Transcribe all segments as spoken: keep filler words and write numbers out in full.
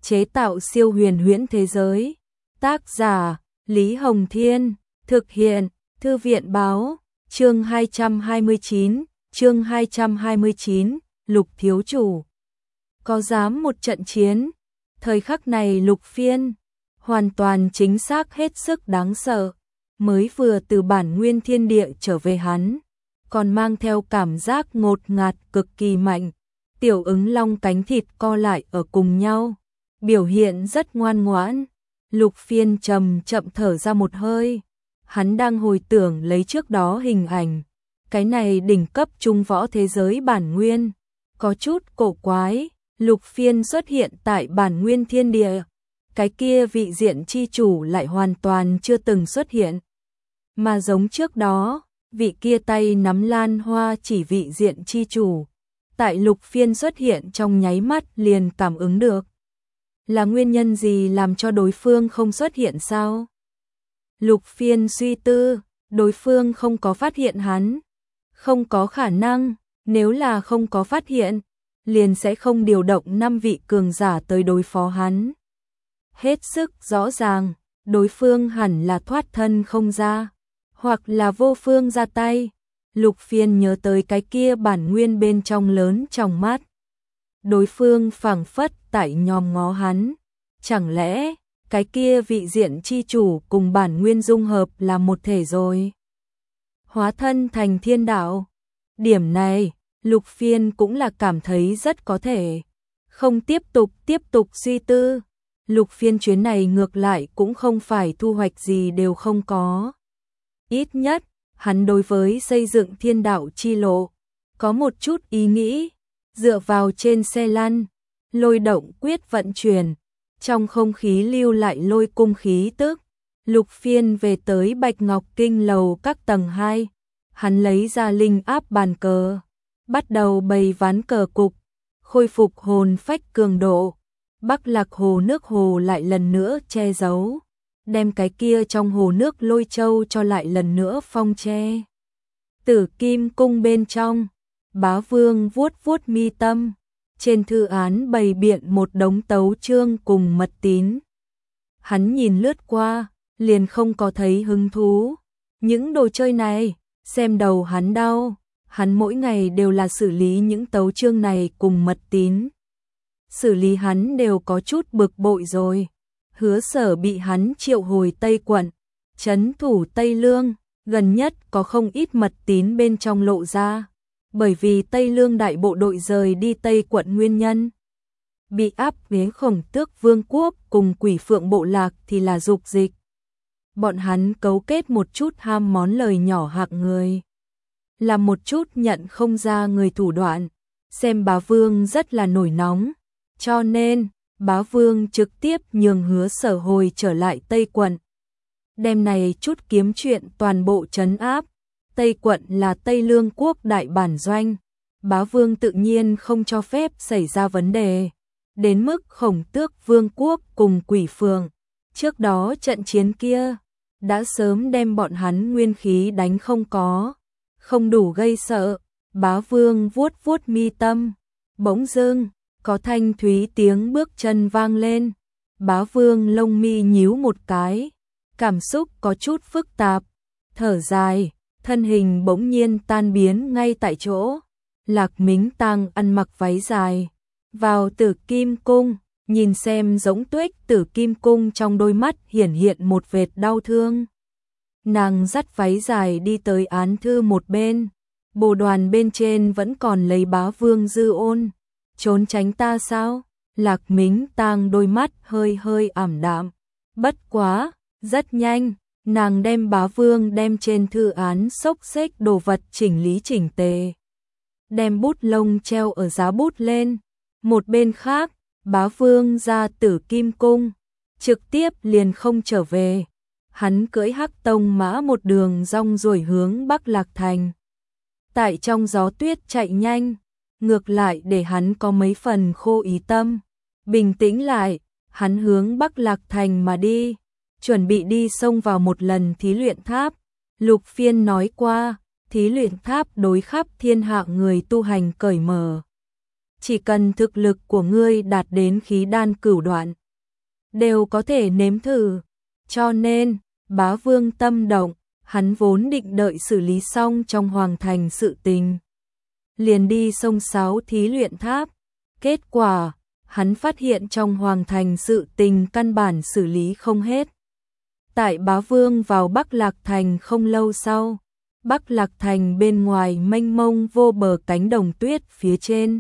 chế tạo siêu huyền huyễn thế giới. Tác giả Lý Hồng Thiên, thực hiện Thư viện Báo. Chương hai trăm hai mươi chín, chương hai trăm hai mươi chín, Lục thiếu chủ có dám một trận chiến. Thời khắc này Lục Phiên hoàn toàn chính xác hết sức đáng sợ, mới vừa từ bản nguyên thiên địa trở về hắn, còn mang theo cảm giác ngột ngạt cực kỳ mạnh. Tiểu ứng long cánh thịt co lại ở cùng nhau, biểu hiện rất ngoan ngoãn. Lục Phiên chậm chậm thở ra một hơi, hắn đang hồi tưởng lấy trước đó hình ảnh, cái này đỉnh cấp trung võ thế giới bản nguyên, có chút cổ quái. Lục Phiên xuất hiện tại bản nguyên thiên địa, cái kia vị diện chi chủ lại hoàn toàn chưa từng xuất hiện. Mà giống trước đó, vị kia tay nắm lan hoa chỉ vị diện chi chủ, tại Lục Phiên xuất hiện trong nháy mắt liền cảm ứng được. Là nguyên nhân gì làm cho đối phương không xuất hiện sao? Lục Phiên suy tư, đối phương không có phát hiện hắn. Không có khả năng, nếu là không có phát hiện, liền sẽ không điều động năm vị cường giả tới đối phó hắn. Hết sức rõ ràng, đối phương hẳn là thoát thân không ra, hoặc là vô phương ra tay. Lục Phiên nhớ tới cái kia bản nguyên bên trong lớn trong mắt. Đối phương phảng phất tại nhòm ngó hắn. Chẳng lẽ, cái kia vị diện chi chủ cùng bản nguyên dung hợp là một thể rồi? Hóa thân thành thiên đạo. Điểm này, Lục Phiên cũng là cảm thấy rất có thể. Không tiếp tục tiếp tục suy tư. Lục Phiên chuyến này ngược lại cũng không phải thu hoạch gì đều không có. Ít nhất, hắn đối với xây dựng thiên đạo chi lộ, có một chút ý nghĩ, dựa vào trên xe lăn, lôi động quyết vận chuyển, trong không khí lưu lại lôi cung khí tức. Lục Phiên về tới Bạch Ngọc Kinh lầu các tầng hai, hắn lấy ra linh áp bàn cờ, bắt đầu bày ván cờ cục, khôi phục hồn phách cường độ. Bắc Lạc hồ nước hồ lại lần nữa che giấu, đem cái kia trong hồ nước lôi châu cho lại lần nữa phong che. Tử Kim cung bên trong, Bá Vương vuốt vuốt mi tâm, trên thư án bày biện một đống tấu chương cùng mật tín. Hắn nhìn lướt qua, liền không có thấy hứng thú. Những đồ chơi này, xem đầu hắn đau, hắn mỗi ngày đều là xử lý những tấu chương này cùng mật tín. Xử lý hắn đều có chút bực bội rồi. Hứa Sở bị hắn triệu hồi Tây quận, trấn thủ Tây Lương, gần nhất có không ít mật tín bên trong lộ ra, bởi vì Tây Lương đại bộ đội rời đi Tây quận nguyên nhân. Bị áp đến Khổng Tước Vương quốc cùng Quỷ Phượng bộ lạc thì là dục dịch. Bọn hắn cấu kết một chút ham món lời nhỏ hạng người, làm một chút nhận không ra người thủ đoạn, xem Bá Vương rất là nổi nóng. Cho nên, Bá Vương trực tiếp nhường Hứa Sở hồi trở lại Tây quận. Đêm này chút kiếm chuyện toàn bộ trấn áp. Tây quận là Tây Lương quốc đại bản doanh. Bá Vương tự nhiên không cho phép xảy ra vấn đề. Đến mức Khổng Tước Vương quốc cùng Quỷ Phượng. Trước đó trận chiến kia, đã sớm đem bọn hắn nguyên khí đánh không có. Không đủ gây sợ. Bá Vương vuốt vuốt mi tâm. Bỗng dưng, có thanh thúy tiếng bước chân vang lên. Bá Vương lông mi nhíu một cái, cảm xúc có chút phức tạp, thở dài, thân hình bỗng nhiên tan biến ngay tại chỗ. Lạc Mính Tăng ăn mặc váy dài, vào Tử Kim cung, nhìn xem giống tuếch Tử Kim cung trong đôi mắt hiển hiện một vệt đau thương. Nàng dắt váy dài đi tới án thư một bên, bồ đoàn bên trên vẫn còn lấy Bá Vương dư ôn. Trốn tránh ta sao? Lạc Mính Tang đôi mắt hơi hơi ảm đạm. Bất quá, rất nhanh, nàng đem Bá Vương đem trên thư án xốc xếch đồ vật chỉnh lý chỉnh tề. Đem bút lông treo ở giá bút lên. Một bên khác, Bá Vương ra Tử Kim cung, trực tiếp liền không trở về. Hắn cưỡi hắc tông mã một đường rong ruổi hướng Bắc Lạc thành. Tại trong gió tuyết chạy nhanh, ngược lại để hắn có mấy phần khô ý tâm. Bình tĩnh lại, hắn hướng Bắc Lạc thành mà đi, chuẩn bị đi xông vào một lần thí luyện tháp. Lục Phiên nói qua, thí luyện tháp đối khắp thiên hạ người tu hành cởi mở. chỉ cần thực lực của ngươi đạt đến khí đan cửu đoạn, đều có thể nếm thử. Cho nên, Bá Vương tâm động, hắn vốn định đợi xử lý xong trong hoàng thành sự tình, liền đi sông Sáo thí luyện tháp. Kết quả, hắn phát hiện trong hoàng thành sự tình căn bản xử lý không hết. Tại Bá Vương vào Bắc Lạc Thành không lâu sau, Bắc Lạc Thành bên ngoài mênh mông vô bờ cánh đồng tuyết phía trên,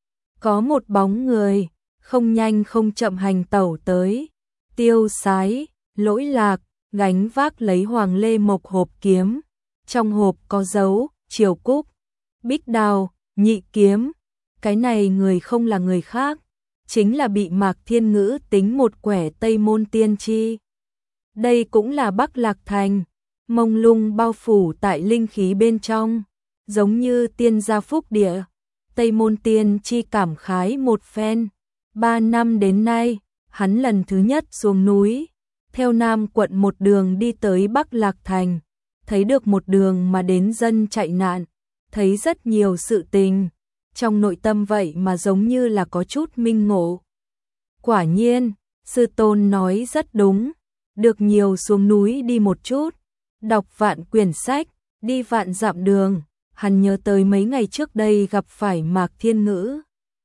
có một bóng người, không nhanh không chậm hành tẩu tới. Tiêu Sái, Lỗi Lạc, gánh vác lấy hoàng lê mộc hộp kiếm, trong hộp có dấu Triều Cúc, Bích Đào, Nhị kiếm. Cái này người không là người khác, chính là bị Mạc Thiên Ngữ tính một quẻ Tây Môn Tiên Chi. Đây cũng là Bắc Lạc Thành, mông lung bao phủ tại linh khí bên trong, giống như tiên gia phúc địa. Tây Môn Tiên Chi cảm khái một phen, ba năm đến nay, hắn lần thứ nhất xuống núi, theo Nam quận một đường đi tới Bắc Lạc Thành, thấy được một đường mà đến dân chạy nạn, thấy rất nhiều sự tình, trong nội tâm vậy mà giống như là có chút minh ngộ. Quả nhiên, sư tôn nói rất đúng, được nhiều xuống núi đi một chút, đọc vạn quyển sách, đi vạn dặm đường. Hắn nhớ tới mấy ngày trước đây gặp phải Mạc Thiên Ngữ.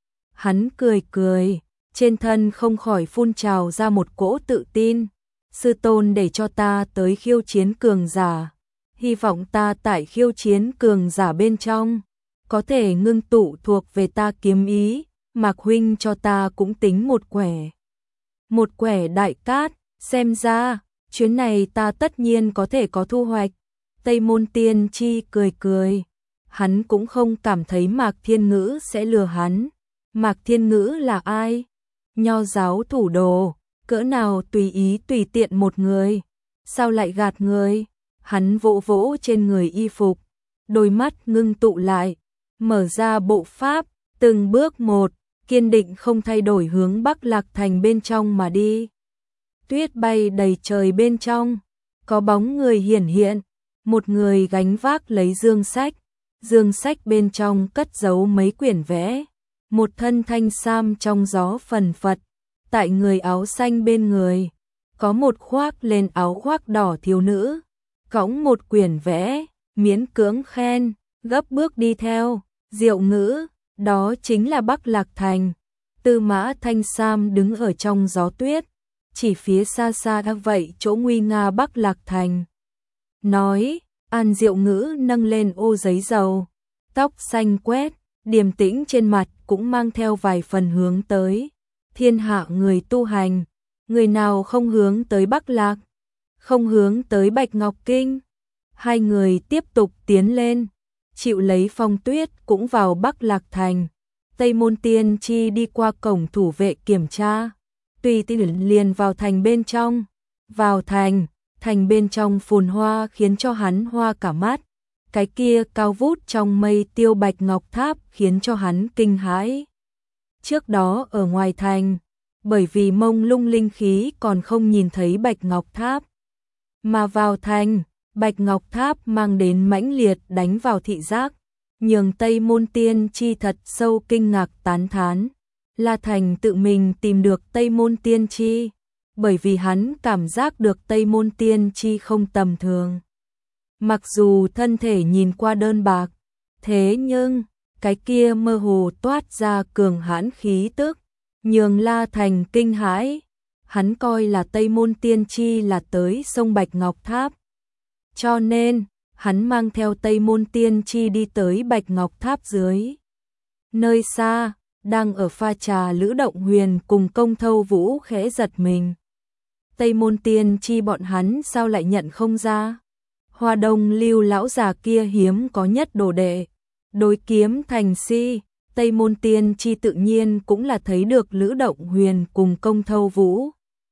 Hắn cười cười, trên thân không khỏi phun trào ra một cỗ tự tin. Sư tôn để cho ta tới khiêu chiến cường giả, hy vọng ta tại khiêu chiến cường giả bên trong có thể ngưng tụ thuộc về ta kiếm ý. Mạc huynh cho ta cũng tính một quẻ, một quẻ đại cát, xem ra chuyến này ta tất nhiên có thể có thu hoạch. Tây Môn Tiên Chi cười cười, hắn cũng không cảm thấy Mạc Thiên Ngữ sẽ lừa hắn. Mạc Thiên Ngữ là ai? Nho giáo thủ đồ, cỡ nào tùy ý tùy tiện một người, sao lại gạt người? Hắn vỗ vỗ trên người y phục, đôi mắt ngưng tụ lại, mở ra bộ pháp, từng bước một, kiên định không thay đổi hướng Bắc Lạc Thành bên trong mà đi. Tuyết bay đầy trời bên trong, có bóng người hiển hiện, một người gánh vác lấy dương sách, dương sách bên trong cất giấu mấy quyển vẽ, một thân thanh sam trong gió phần phật, tại người áo xanh bên người, có một khoác lên áo khoác đỏ thiếu nữ, cõng một quyển vẽ, miễn cưỡng khen, gấp bước đi theo. Diệu Ngữ, đó chính là Bắc Lạc Thành. Tư Mã Thanh Sam đứng ở trong gió tuyết, chỉ phía xa xa đang vậy chỗ nguy nga Bắc Lạc Thành. Nói, An Diệu Ngữ nâng lên ô giấy dầu, tóc xanh quét, điềm tĩnh trên mặt cũng mang theo vài phần hướng tới. Thiên hạ người tu hành, người nào không hướng tới Bắc Lạc, không hướng tới Bạch Ngọc Kinh. Hai người tiếp tục tiến lên, chịu lấy phong tuyết cũng vào Bắc Lạc Thành. Tây Môn Tiên Chi đi qua cổng thủ vệ kiểm tra, tùy tiện liền vào thành bên trong. Vào thành, thành bên trong phồn hoa khiến cho hắn hoa cả mắt. Cái kia cao vút trong mây tiêu Bạch Ngọc Tháp khiến cho hắn kinh hãi. Trước đó ở ngoài thành, bởi vì mông lung linh khí còn không nhìn thấy Bạch Ngọc Tháp, mà vào thành, Bạch Ngọc Tháp mang đến mãnh liệt đánh vào thị giác, nhường Tây Môn Tiên Chi thật sâu kinh ngạc tán thán. La Thành tự mình tìm được Tây Môn Tiên Chi, bởi vì hắn cảm giác được Tây Môn Tiên Chi không tầm thường. Mặc dù thân thể nhìn qua đơn bạc, thế nhưng cái kia mơ hồ toát ra cường hãn khí tức, nhường La Thành kinh hãi. Hắn coi là Tây Môn Tiên Chi là tới sông Bạch Ngọc Tháp, cho nên hắn mang theo Tây Môn Tiên Chi đi tới Bạch Ngọc Tháp dưới. Nơi xa, đang ở pha trà Lữ Động Huyền cùng Công Thâu Vũ khẽ giật mình. Tây Môn Tiên Chi bọn hắn sao lại nhận không ra? Hoa Đông Lưu lão già kia hiếm có nhất đồ đệ, đối kiếm thành si. Tây Môn Tiên Chi tự nhiên cũng là thấy được Lữ Động Huyền cùng Công Thâu Vũ.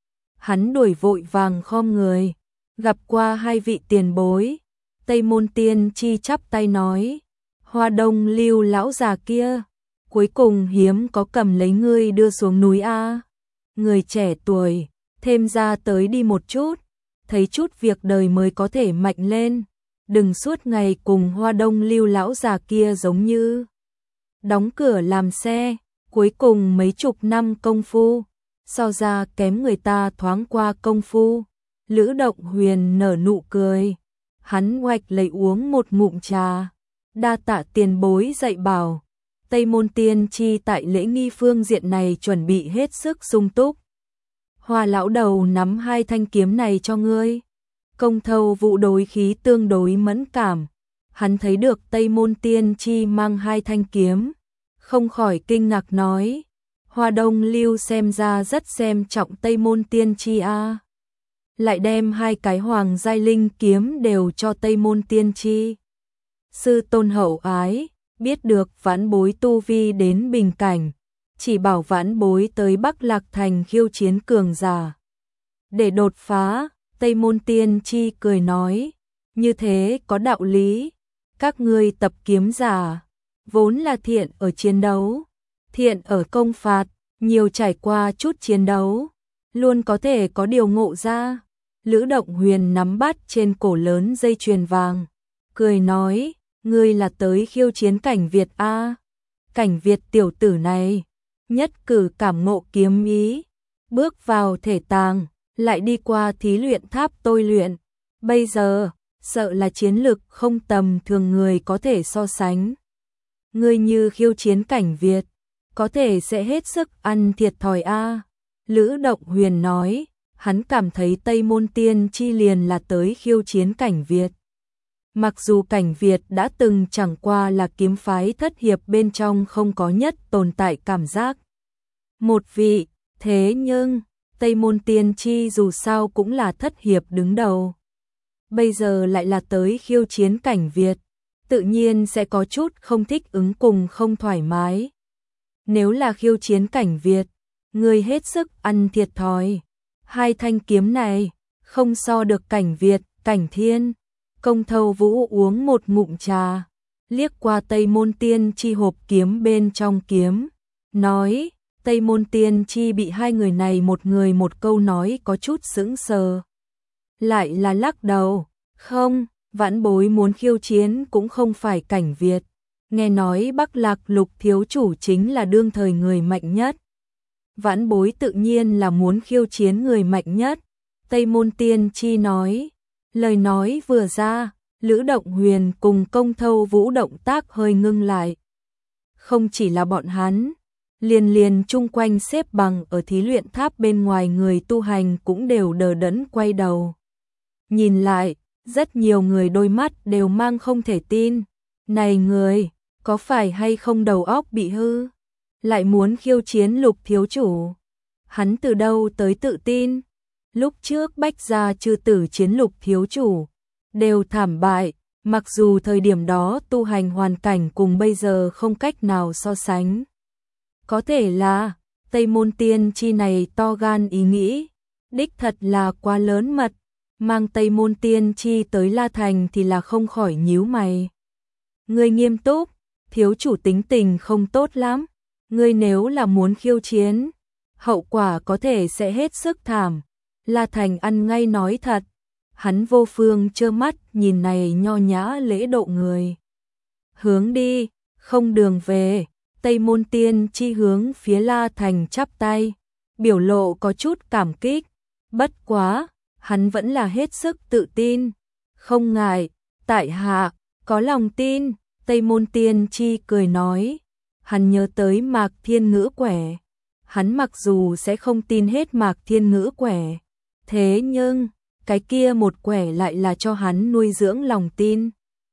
Hắn đuổi vội vàng khom người, gặp qua hai vị tiền bối. Tây Môn Tiên Chi chắp tay nói, Hoa Đông Lưu lão già kia, cuối cùng hiếm có cầm lấy ngươi đưa xuống núi a. Người trẻ tuổi, thêm ra tới đi một chút, thấy chút việc đời mới có thể mạnh lên, đừng suốt ngày cùng Hoa Đông Lưu lão già kia giống như đóng cửa làm xe. cuối cùng mấy chục năm công phu, so ra kém người ta thoáng qua công phu. Lữ Động Huyền nở nụ cười, hắn oạch lấy uống một ngụm trà, đa tạ tiền bối dạy bảo. Tây Môn Tiên Chi tại lễ nghi phương diện này chuẩn bị hết sức sung túc. Hoa lão đầu nắm hai thanh kiếm này cho ngươi. Công Thâu Vũ đối khí tương đối mẫn cảm, hắn thấy được Tây Môn Tiên Chi mang hai thanh kiếm, không khỏi kinh ngạc nói, Hoa Đông Lưu xem ra rất xem trọng Tây Môn Tiên Chi a. Lại đem hai cái hoàng giai linh kiếm đều cho Tây Môn Tiên Chi. Sư tôn hậu ái, biết được vãn bối tu vi đến bình cảnh, chỉ bảo vãn bối tới Bắc Lạc Thành khiêu chiến cường giả. Để đột phá, Tây Môn Tiên Chi cười nói, như thế có đạo lý, các ngươi tập kiếm giả, vốn là thiện ở chiến đấu, thiện ở công phạt, nhiều trải qua chút chiến đấu, luôn có thể có điều ngộ ra. Lữ Động Huyền nắm bắt trên cổ lớn dây chuyền vàng, cười nói, ngươi là tới khiêu chiến Cảnh Việt a? Cảnh Việt tiểu tử này, nhất cử cảm ngộ kiếm ý, bước vào thể tàng, lại đi qua thí luyện tháp tôi luyện, bây giờ, sợ là chiến lực không tầm thường người có thể so sánh. Ngươi như khiêu chiến Cảnh Việt, có thể sẽ hết sức ăn thiệt thòi a. Lữ Động Huyền nói, hắn cảm thấy Tây Môn Tiên Chi liền là tới khiêu chiến Cảnh Việt. Mặc dù Cảnh Việt đã từng chẳng qua là kiếm phái thất hiệp bên trong không có nhất tồn tại cảm giác một vị, thế nhưng Tây Môn Tiên Chi dù sao cũng là thất hiệp đứng đầu. Bây giờ lại là tới khiêu chiến Cảnh Việt, tự nhiên sẽ có chút không thích ứng cùng không thoải mái. Nếu là khiêu chiến Cảnh Việt, người hết sức ăn thiệt thòi. Hai thanh kiếm này không so được Cảnh Việt, Cảnh Thiên. Công Thâu Vũ uống một ngụm trà, liếc qua Tây Môn Tiên Chi hộp kiếm bên trong kiếm, nói, Tây Môn Tiên Chi bị hai người này một người một câu nói có chút sững sờ. Lại là lắc đầu, không, vãn bối muốn khiêu chiến cũng không phải Cảnh Việt, nghe nói Bắc Lạc Lục thiếu chủ chính là đương thời người mạnh nhất. Vãn bối tự nhiên là muốn khiêu chiến người mạnh nhất. Tây Môn Tiên Chi nói, lời nói vừa ra, Lữ Động Huyền cùng Công Thâu Vũ động tác hơi ngưng lại. Không chỉ là bọn hắn, liền liền chung quanh xếp bằng ở thí luyện tháp bên ngoài người tu hành cũng đều đờ đẫn quay đầu. Nhìn lại, rất nhiều người đôi mắt đều mang không thể tin. Này người, có phải hay không đầu óc bị hư? Lại muốn khiêu chiến Lục thiếu chủ. Hắn từ đâu tới tự tin? Lúc trước Bách Gia Chư Tử chiến Lục thiếu chủ, đều thảm bại, mặc dù thời điểm đó tu hành hoàn cảnh cùng bây giờ không cách nào so sánh. Có thể là, Tây Môn Tiên Chi này to gan ý nghĩ, đích thật là quá lớn mật, mang Tây Môn Tiên Chi tới La Thành thì là không khỏi nhíu mày. Ngươi nghiêm túc, thiếu chủ tính tình không tốt lắm, ngươi nếu là muốn khiêu chiến, hậu quả có thể sẽ hết sức thảm. La Thành ăn ngay nói thật, hắn vô phương trơ mắt nhìn này nho nhã lễ độ người. Hướng đi, không đường về. Tây Môn Tiên Chi hướng phía La Thành chắp tay, biểu lộ có chút cảm kích, bất quá, hắn vẫn là hết sức tự tin, không ngại, tại hạ, có lòng tin. Tây Môn Tiên Chi cười nói, hắn nhớ tới Mạc Thiên Ngữ quẻ, hắn mặc dù sẽ không tin hết Mạc Thiên Ngữ quẻ, thế nhưng, cái kia một quẻ lại là cho hắn nuôi dưỡng lòng tin.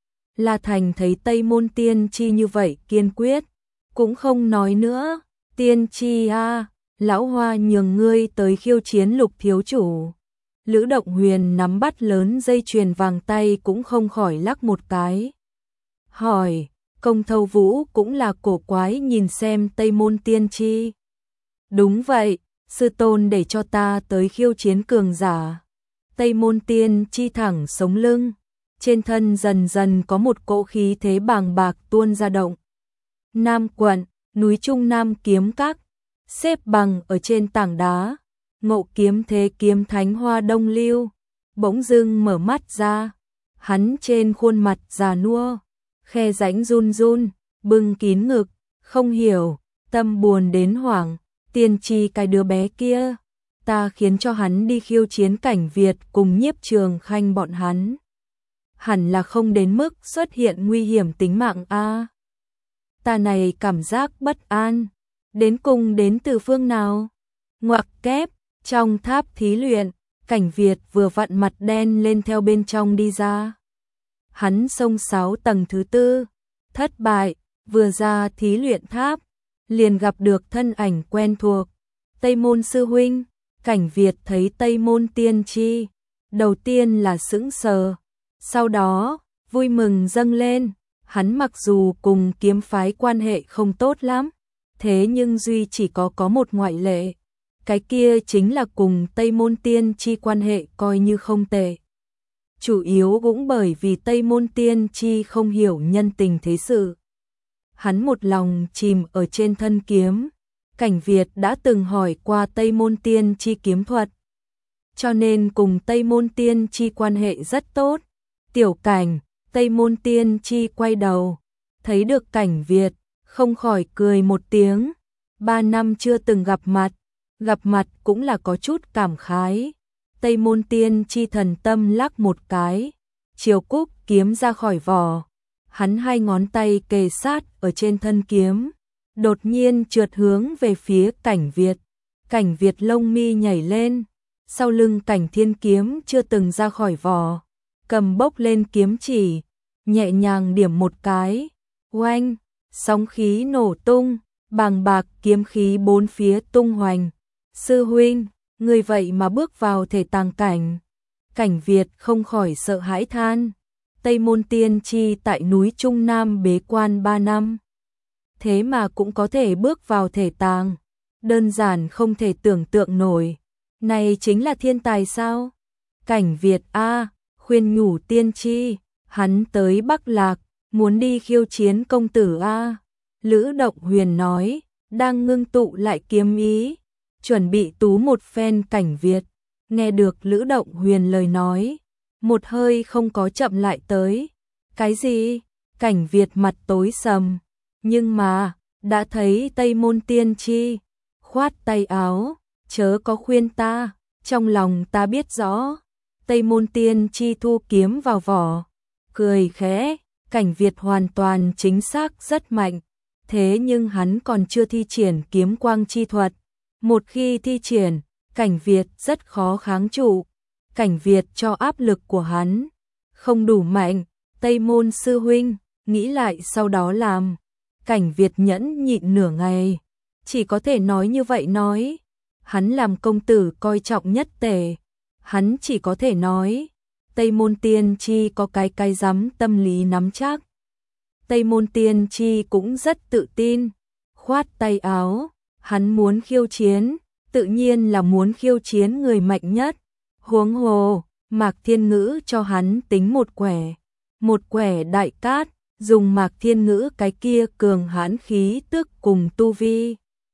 La Thành thấy Tây Môn Tiên Chi như vậy kiên quyết, cũng không nói nữa, Tiên Chi a, lão Hoa nhường ngươi tới khiêu chiến Lục thiếu chủ. Lữ Động Huyền nắm bắt lớn dây chuyền vàng tay cũng không khỏi lắc một cái. Hỏi, Công Thâu Vũ cũng là cổ quái nhìn xem Tây Môn Tiên Chi. Đúng vậy, sư tôn để cho ta tới khiêu chiến cường giả. Tây Môn Tiên Chi thẳng sống lưng, trên thân dần dần có một cỗ khí thế bàng bạc tuôn ra động. Nam quận, núi Trung Nam kiếm các, xếp bằng ở trên tảng đá, Ngộ Kiếm Thế Kiếm Thánh Hoa Đông Lưu, bỗng dưng mở mắt ra, hắn trên khuôn mặt già nua, khe rãnh run run, bưng kín ngực, không hiểu, tâm buồn đến hoảng, tiên tri cái đứa bé kia, ta khiến cho hắn đi khiêu chiến Cảnh Việt cùng Nhiếp Trường Khanh bọn hắn. Hẳn là không đến mức xuất hiện nguy hiểm tính mạng a. Ta này cảm giác bất an, đến cùng đến từ phương nào? Ngoặc kép, trong tháp thí luyện, Cảnh Việt vừa vặn mặt đen lên theo bên trong đi ra. Hắn xông sáu tầng thứ tư, thất bại, vừa ra thí luyện tháp, liền gặp được thân ảnh quen thuộc, Tây Môn sư huynh. Cảnh Việt thấy Tây Môn Tiên Tri, đầu tiên là sững sờ, sau đó vui mừng dâng lên. Hắn mặc dù cùng kiếm phái quan hệ không tốt lắm, thế nhưng duy chỉ có có một ngoại lệ, cái kia chính là cùng Tây Môn Tiên Tri quan hệ coi như không tệ. Chủ yếu cũng bởi vì Tây Môn Tiên Tri không hiểu nhân tình thế sự. Hắn một lòng chìm ở trên thân kiếm. Cảnh Việt đã từng hỏi qua Tây Môn Tiên Tri kiếm thuật, cho nên cùng Tây Môn Tiên Tri quan hệ rất tốt. Tiểu Cảnh, Tây Môn Tiên Tri quay đầu, thấy được Cảnh Việt, không khỏi cười một tiếng. Ba năm chưa từng gặp mặt, gặp mặt cũng là có chút cảm khái. Tây Môn Tiên Tri thần tâm lắc một cái, chiều cúc kiếm ra khỏi vỏ, hắn hai ngón tay kề sát ở trên thân kiếm, đột nhiên trượt hướng về phía Cảnh Việt. Cảnh Việt lông mi nhảy lên, sau lưng Cảnh Thiên kiếm chưa từng ra khỏi vỏ, cầm bốc lên kiếm chỉ, nhẹ nhàng điểm một cái, oanh, sóng khí nổ tung, bàng bạc kiếm khí bốn phía tung hoành. Sư huynh, người vậy mà bước vào thể tàng cảnh. Cảnh Việt không khỏi sợ hãi than. Tây Môn Tiên Tri tại núi Trung Nam bế quan ba năm, thế mà cũng có thể bước vào thể tàng, đơn giản không thể tưởng tượng nổi. Này chính là thiên tài sao? Cảnh Việt a, khuyên nhủ Tiên Tri, hắn tới Bắc Lạc, muốn đi khiêu chiến công tử a. Lữ Động Huyền nói, đang ngưng tụ lại kiếm ý, chuẩn bị tú một phen. Cảnh Việt nghe được Lữ Động Huyền lời nói, một hơi không có chậm lại tới. Cái gì? Cảnh Việt mặt tối sầm, nhưng mà đã thấy Tây Môn Tiên Tri, khoát tay áo, chớ có khuyên ta, trong lòng ta biết rõ. Tây Môn Tiên Tri thu kiếm vào vỏ, cười khẽ. Cảnh Việt hoàn toàn chính xác rất mạnh, thế nhưng hắn còn chưa thi triển kiếm quang chi thuật. Một khi thi triển, Cảnh Việt rất khó kháng trụ. Cảnh Việt cho áp lực của hắn không đủ mạnh. Tây Môn sư huynh, nghĩ lại sau đó làm. Cảnh Việt nhẫn nhịn nửa ngày, chỉ có thể nói như vậy nói. Hắn làm công tử coi trọng nhất tể, hắn chỉ có thể nói. Tây Môn Tiên Tri có cái cái rắm tâm lý nắm chắc. Tây Môn Tiên Tri cũng rất tự tin, khoát tay áo, hắn muốn khiêu chiến, tự nhiên là muốn khiêu chiến người mạnh nhất. Huống hồ, Mạc Thiên Ngữ cho hắn tính một quẻ, một quẻ đại cát, dùng Mạc Thiên Ngữ cái kia cường hãn khí tức cùng tu vi,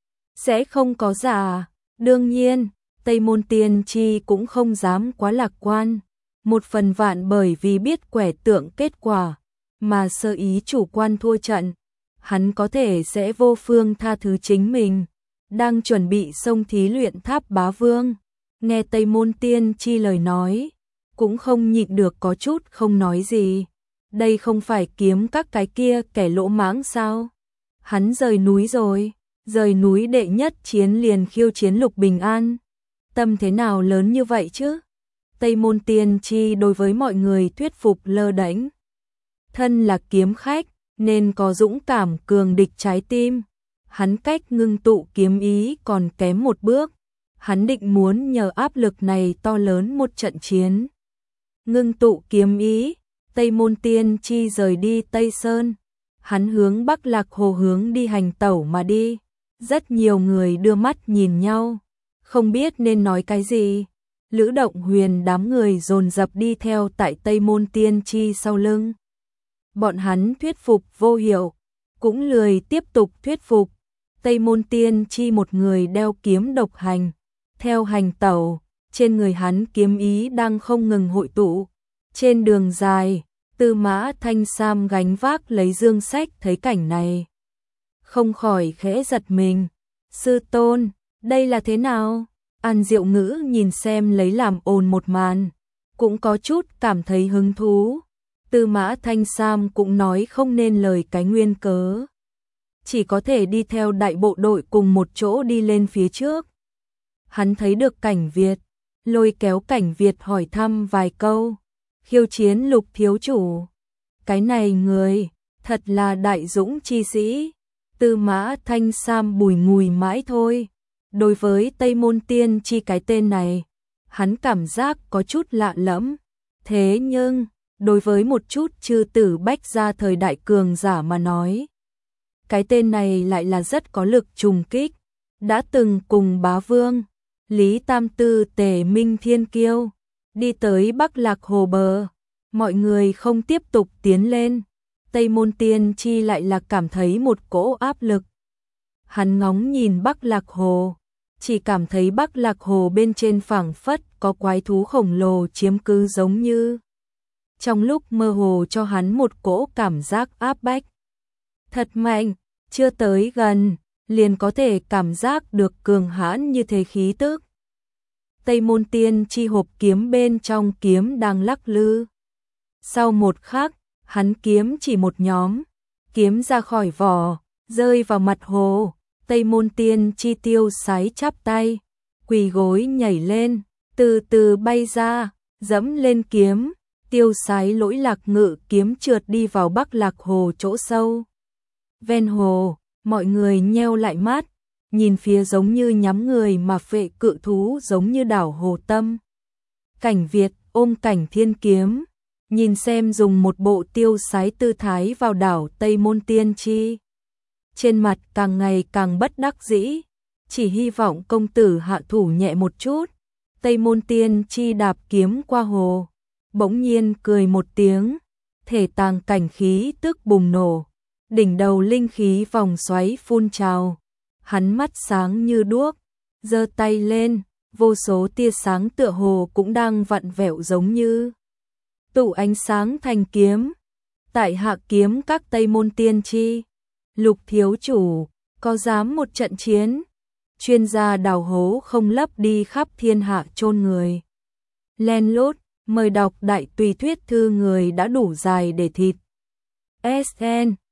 sẽ không có giả. Đương nhiên, Tây Môn Tiên Tri cũng không dám quá lạc quan, một phần vạn bởi vì biết quẻ tượng kết quả, mà sơ ý chủ quan thua trận, hắn có thể sẽ vô phương tha thứ chính mình. Đang chuẩn bị xông thí luyện tháp bá vương, nghe Tây Môn Tiên Tri lời nói, cũng không nhịn được có chút không nói gì. Đây không phải kiếm các cái kia kẻ lỗ mãng sao? Hắn rời núi rồi, rời núi đệ nhất chiến liền khiêu chiến Lục Bình An. Tâm thế nào lớn như vậy chứ? Tây Môn Tiên Tri đối với mọi người thuyết phục lơ đễnh. Thân là kiếm khách, nên có dũng cảm cường địch trái tim. Hắn cách ngưng tụ kiếm ý còn kém một bước. Hắn định muốn nhờ áp lực này to lớn một trận chiến. Ngưng tụ kiếm ý, Tây Môn Tiên Tri rời đi Tây Sơn. Hắn hướng Bắc Lạc Hồ hướng đi hành tẩu mà đi. Rất nhiều người đưa mắt nhìn nhau, không biết nên nói cái gì. Lữ Động Huyền đám người dồn dập đi theo tại Tây Môn Tiên Tri sau lưng. Bọn hắn thuyết phục vô hiệu, cũng lười tiếp tục thuyết phục. Tây Môn Tiên Tri một người đeo kiếm độc hành, theo hành tẩu, trên người hắn kiếm ý đang không ngừng hội tụ. Trên đường dài, Tư Mã Thanh Sam gánh vác lấy dương sách thấy cảnh này, không khỏi khẽ giật mình. Sư tôn, đây là thế nào? An Diệu Ngữ nhìn xem lấy làm ồn một màn, cũng có chút cảm thấy hứng thú. Tư Mã Thanh Sam cũng nói không nên lời cái nguyên cớ, chỉ có thể đi theo đại bộ đội cùng một chỗ đi lên phía trước. Hắn thấy được Cảnh Việt, lôi kéo Cảnh Việt hỏi thăm vài câu, khiêu chiến Lục thiếu chủ. Cái này người, thật là đại dũng chi sĩ. Tư Mã Thanh Sam bùi ngùi mãi thôi. Đối với Tây Môn Tiên Chi cái tên này, hắn cảm giác có chút lạ lẫm. Thế nhưng, đối với một chút chư tử bách gia thời đại cường giả mà nói, cái tên này lại là rất có lực trùng kích. Đã từng cùng bá vương Lý Tam Tư Tề Minh Thiên Kiêu đi tới Bắc Lạc Hồ bờ, mọi người không tiếp tục tiến lên. Tây Môn Tiên Chi lại là cảm thấy một cỗ áp lực. Hắn ngóng nhìn Bắc Lạc Hồ, chỉ cảm thấy Bắc Lạc Hồ bên trên phảng phất có quái thú khổng lồ chiếm cứ giống như. Trong lúc mơ hồ cho hắn một cỗ cảm giác áp bách. Thật mạnh, chưa tới gần, liền có thể cảm giác được cường hãn như thế khí tức. Tây Môn Tiên Chi hộp kiếm bên trong kiếm đang lắc lư. Sau một khắc, hắn kiếm chỉ một nhóm, kiếm ra khỏi vỏ, rơi vào mặt hồ. Tây Môn Tiên Chi tiêu sái chắp tay, quỳ gối nhảy lên, từ từ bay ra, dẫm lên kiếm, tiêu sái lỗi lạc ngự kiếm trượt đi vào Bắc Lạc Hồ chỗ sâu. Ven hồ, mọi người nheo lại mắt, nhìn phía giống như nhắm người mà phệ cự thú giống như đảo Hồ Tâm. Cảnh Việt ôm Cảnh Thiên kiếm, nhìn xem dùng một bộ tiêu sái tư thái vào đảo Tây Môn Tiên Chi. Trên mặt càng ngày càng bất đắc dĩ, chỉ hy vọng công tử hạ thủ nhẹ một chút. Tây Môn Tiên Chi đạp kiếm qua hồ, bỗng nhiên cười một tiếng, thể tàng cảnh khí tức bùng nổ, đỉnh đầu linh khí vòng xoáy phun trào, hắn mắt sáng như đuốc, giơ tay lên, vô số tia sáng tựa hồ cũng đang vặn vẹo giống như tụ ánh sáng thành kiếm. Tại hạ kiếm các Tây Môn Tiên Chi, Lục thiếu chủ, có dám một trận chiến? Chuyên gia đào hố không lấp đi khắp thiên hạ chôn người. Len lút, mời đọc đại tùy thuyết thư người đã đủ dài để thịt. ét en